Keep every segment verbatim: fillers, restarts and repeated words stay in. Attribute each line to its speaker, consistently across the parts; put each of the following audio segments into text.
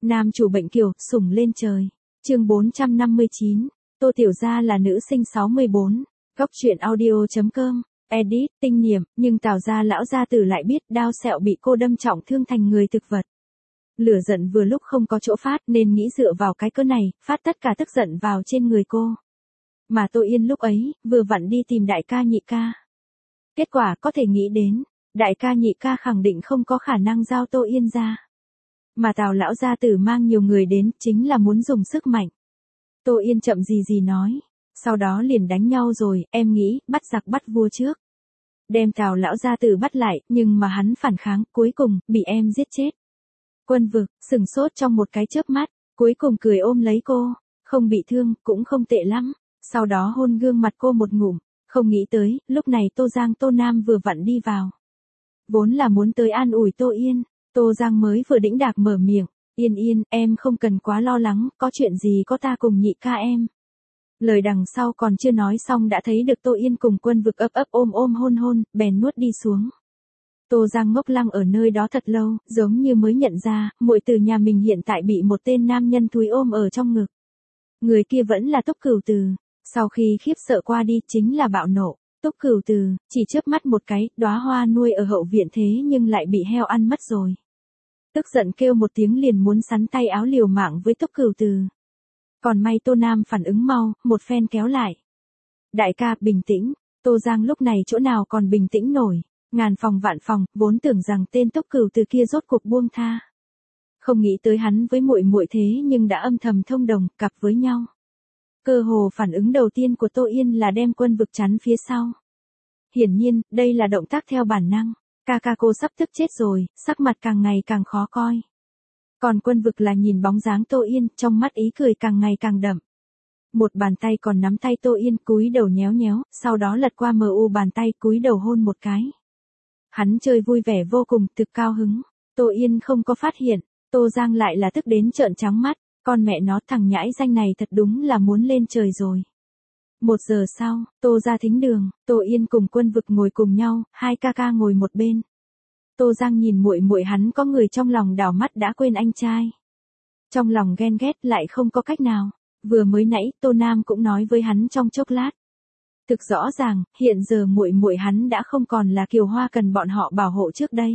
Speaker 1: Nam chủ bệnh kiều, sủng lên trời. Chương bốn trăm năm mươi chín. Tô Tiểu Gia là nữ sinh sáu mươi bốn. Góc truyện audio.com. Edit, tinh niệm, nhưng Tào gia lão gia tử lại biết đao sẹo bị cô đâm trọng thương thành người thực vật. Lửa giận vừa lúc không có chỗ phát nên nghĩ dựa vào cái cớ này, phát tất cả tức giận vào trên người cô. Mà Tô Yên lúc ấy, vừa vặn đi tìm đại ca nhị ca. Kết quả có thể nghĩ đến, đại ca nhị ca khẳng định không có khả năng giao Tô Yên ra. Mà Tào lão gia tử mang nhiều người đến chính là muốn dùng sức mạnh. Tô Yên chậm gì gì nói. Sau đó liền đánh nhau rồi, em nghĩ, bắt giặc bắt vua trước. Đem Tào lão gia tử bắt lại, nhưng mà hắn phản kháng, cuối cùng, bị em giết chết. Quân Vực, sừng sốt trong một cái chớp mắt, cuối cùng cười ôm lấy cô, không bị thương, cũng không tệ lắm. Sau đó hôn gương mặt cô một ngụm, không nghĩ tới, lúc này Tô Giang Tô Nam vừa vặn đi vào. Vốn là muốn tới an ủi Tô Yên, Tô Giang mới vừa đĩnh đạc mở miệng, Yên Yên, em không cần quá lo lắng, có chuyện gì có ta cùng nhị ca em. Lời đằng sau còn chưa nói xong đã thấy được Tô Yên cùng Quân Vực ấp ấp ôm ôm hôn hôn, bèn nuốt đi xuống. Tô Giang ngốc lăng ở nơi đó thật lâu, giống như mới nhận ra, muội từ nhà mình hiện tại bị một tên nam nhân thúi ôm ở trong ngực. Người kia vẫn là Túc Cửu Từ. Sau khi khiếp sợ qua đi chính là bạo nộ. Túc Cửu Từ, chỉ chớp mắt một cái, đóa hoa nuôi ở hậu viện thế nhưng lại bị heo ăn mất rồi. Tức giận kêu một tiếng liền muốn sắn tay áo liều mạng với Túc Cửu Từ. Còn may Tô Nam phản ứng mau, một phen kéo lại. Đại ca, bình tĩnh. Tô Giang lúc này chỗ nào còn bình tĩnh nổi. Ngàn phòng vạn phòng, vốn tưởng rằng tên Túc Cửu Từ kia rốt cuộc buông tha. Không nghĩ tới hắn với muội muội thế nhưng đã âm thầm thông đồng, cặp với nhau. Cơ hồ phản ứng đầu tiên của Tô Yên là đem Quân Vực chắn phía sau. Hiển nhiên, đây là động tác theo bản năng. Ca ca cô sắp tức chết rồi, sắc mặt càng ngày càng khó coi. Còn Quân Vực là nhìn bóng dáng Tô Yên, trong mắt ý cười càng ngày càng đậm. Một bàn tay còn nắm tay Tô Yên cúi đầu nhéo nhéo, sau đó lật qua mờ u bàn tay cúi đầu hôn một cái. Hắn chơi vui vẻ vô cùng, thực cao hứng. Tô Yên không có phát hiện, Tô Giang lại là tức đến trợn trắng mắt, con mẹ nó thằng nhãi danh này thật đúng là muốn lên trời rồi. Một giờ sau, Tô ra thính đường, Tô Yên cùng Quân Vực ngồi cùng nhau, hai ca ca ngồi một bên. Tô Giang nhìn muội muội hắn có người trong lòng đảo mắt đã quên anh trai. Trong lòng ghen ghét lại không có cách nào, vừa mới nãy Tô Nam cũng nói với hắn trong chốc lát. Thực rõ ràng, hiện giờ muội muội hắn đã không còn là Kiều Hoa cần bọn họ bảo hộ trước đây.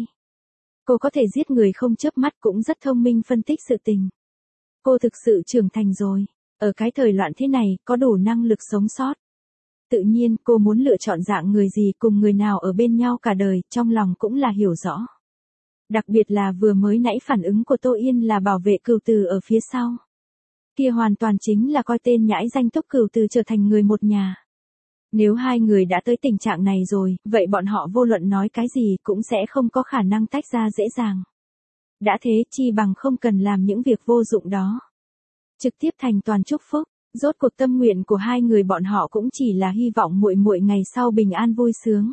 Speaker 1: Cô có thể giết người không chớp mắt cũng rất thông minh phân tích sự tình. Cô thực sự trưởng thành rồi, ở cái thời loạn thế này có đủ năng lực sống sót. Tự nhiên cô muốn lựa chọn dạng người gì cùng người nào ở bên nhau cả đời, trong lòng cũng là hiểu rõ. Đặc biệt là vừa mới nãy phản ứng của Tô Yên là bảo vệ Cửu Từ ở phía sau. Kia hoàn toàn chính là coi tên nhãi danh Túc Cửu Từ trở thành người một nhà. Nếu hai người đã tới tình trạng này rồi, vậy bọn họ vô luận nói cái gì cũng sẽ không có khả năng tách ra dễ dàng. Đã thế chi bằng không cần làm những việc vô dụng đó. Trực tiếp thành toàn chúc phúc, rốt cuộc tâm nguyện của hai người bọn họ cũng chỉ là hy vọng muội muội ngày sau bình an vui sướng.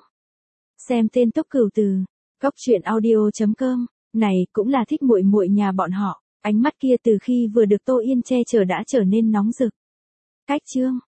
Speaker 1: Xem tên Túc Cửu Từ, góc truyện audio.com, này cũng là thích muội muội nhà bọn họ, ánh mắt kia từ khi vừa được Tô Yên che chở đã trở nên nóng rực. Cách chương